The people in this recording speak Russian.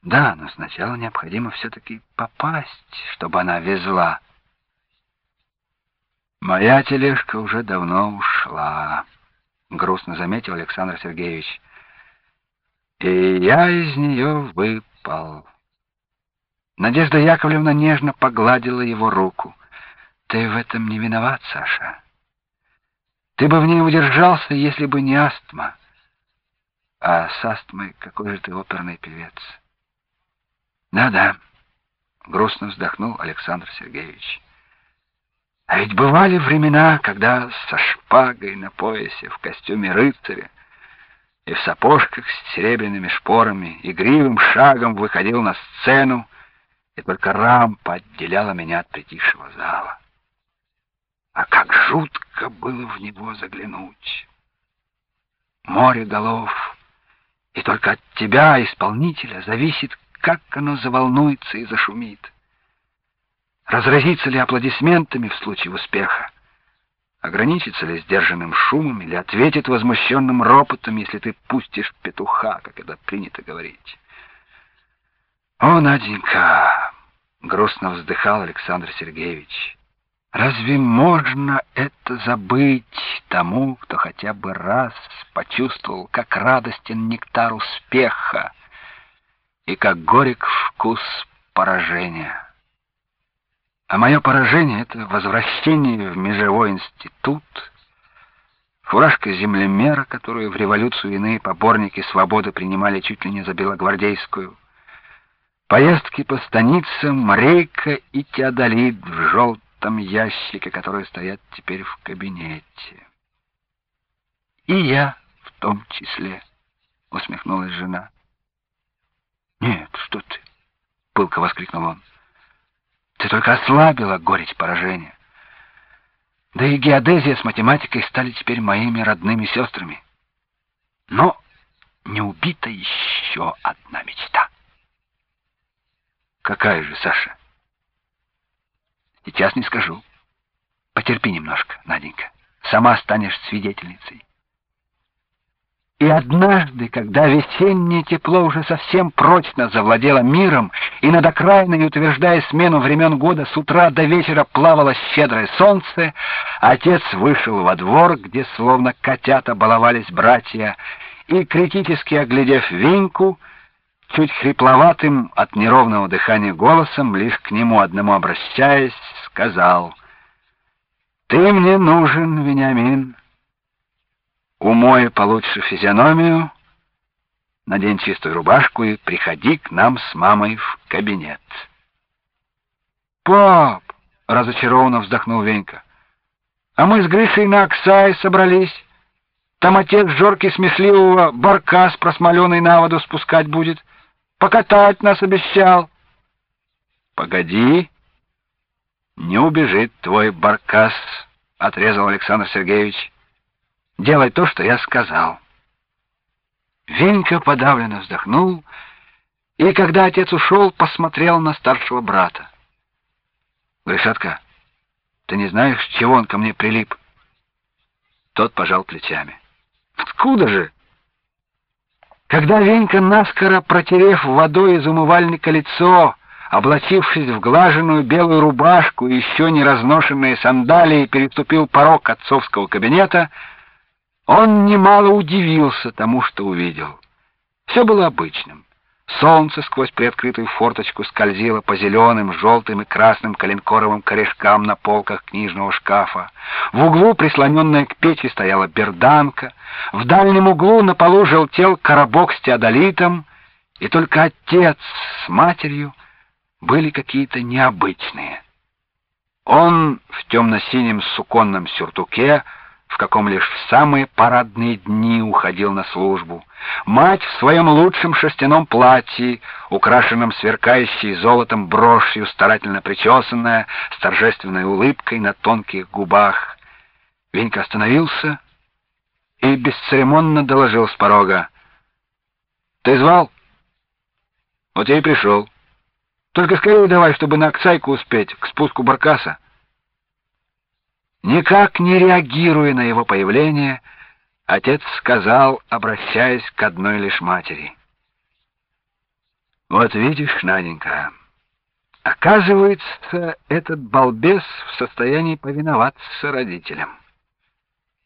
Да, но сначала необходимо все-таки попасть, чтобы она везла. Моя тележка уже давно ушла, грустно заметил Александр Сергеевич. И я из нее выпал. Надежда Яковлевна нежно погладила его руку. Ты в этом не виноват, Саша. Ты бы в ней удержался, если бы не астма. А с астмой какой же ты оперный певец. Да-да, грустно вздохнул Александр Сергеевич. А ведь бывали времена, когда со шпагой на поясе, в костюме рыцаря и в сапожках с серебряными шпорами игривым шагом выходил на сцену, и только рампа отделяла меня от притихшего зала. А как жутко было в него заглянуть. Море голов, и только от тебя, исполнителя, зависит, как оно заволнуется и зашумит. Разразится ли аплодисментами в случае успеха? Ограничится ли сдержанным шумом или ответит возмущенным ропотом, если ты пустишь петуха, как это принято говорить? О, Наденька, грустно вздыхал Александр Сергеевич, разве можно это забыть тому, кто хотя бы раз почувствовал, как радостен нектар успеха и как горек вкус поражения? А мое поражение — это возвращение в межевой институт, фуражка землемера, которую в революцию иные поборники свободы принимали чуть ли не за белогвардейскую, поездки по станицам, Рейка и Теодолит в желтом ящике, которые стоят теперь в кабинете. И я в том числе, усмехнулась жена. Нет, что ты, пылко воскликнул он. Ты только ослабила горечь поражения. Да и геодезия с математикой стали теперь моими родными сестрами. Но не убита еще одна мечта. Какая же, Саша? Сейчас не скажу. Потерпи немножко, Наденька. Сама станешь свидетельницей. И однажды, когда весеннее тепло уже совсем прочно завладело миром, и над окраиной, утверждая смену времен года, с утра до вечера плавало щедрое солнце, отец вышел во двор, где словно котята баловались братья, и, критически оглядев Веньку, чуть хрипловатым от неровного дыхания голосом, лишь к нему одному обращаясь, сказал: «Ты мне нужен, Вениамин. Умой получше физиономию, надень чистую рубашку и приходи к нам с мамой в кабинет». «Пап!» — разочарованно вздохнул Венька. «А мы с Гришей на Аксай собрались. Там отец Жорки смешливого баркас просмоленный на воду спускать будет. Покатать нас обещал». «Погоди, не убежит твой баркас», — отрезал Александр Сергеевич. «Делай то, что я сказал». Венька подавленно вздохнул, и, когда отец ушел, посмотрел на старшего брата. «Гришатка, ты не знаешь, с чего он ко мне прилип?» Тот пожал плечами. «Откуда же?» Когда Венька, наскоро протерев водой из умывальника лицо, облачившись в глаженную белую рубашку и еще не разношенные сандалии, переступил порог отцовского кабинета, он немало удивился тому, что увидел. Все было обычным. Солнце сквозь приоткрытую форточку скользило по зеленым, желтым и красным коленкоровым корешкам на полках книжного шкафа. В углу, прислоненная к печи, стояла берданка. В дальнем углу на полу желтел коробок с теодолитом, и только отец с матерью были какие-то необычные. Он в темно-синем суконном сюртуке, в каком лишь в самые парадные дни уходил на службу. Мать в своем лучшем шерстяном платье, украшенном сверкающей золотом брошью, старательно причесанная, с торжественной улыбкой на тонких губах. Венька остановился и бесцеремонно доложил с порога: «Ты звал? Вот я и пришел. Только скорее давай, чтобы на Аксайку успеть, к спуску баркаса». Никак не реагируя на его появление, отец сказал, обращаясь к одной лишь матери: Вот видишь, Наденька, оказывается, этот балбес в состоянии повиноваться родителям.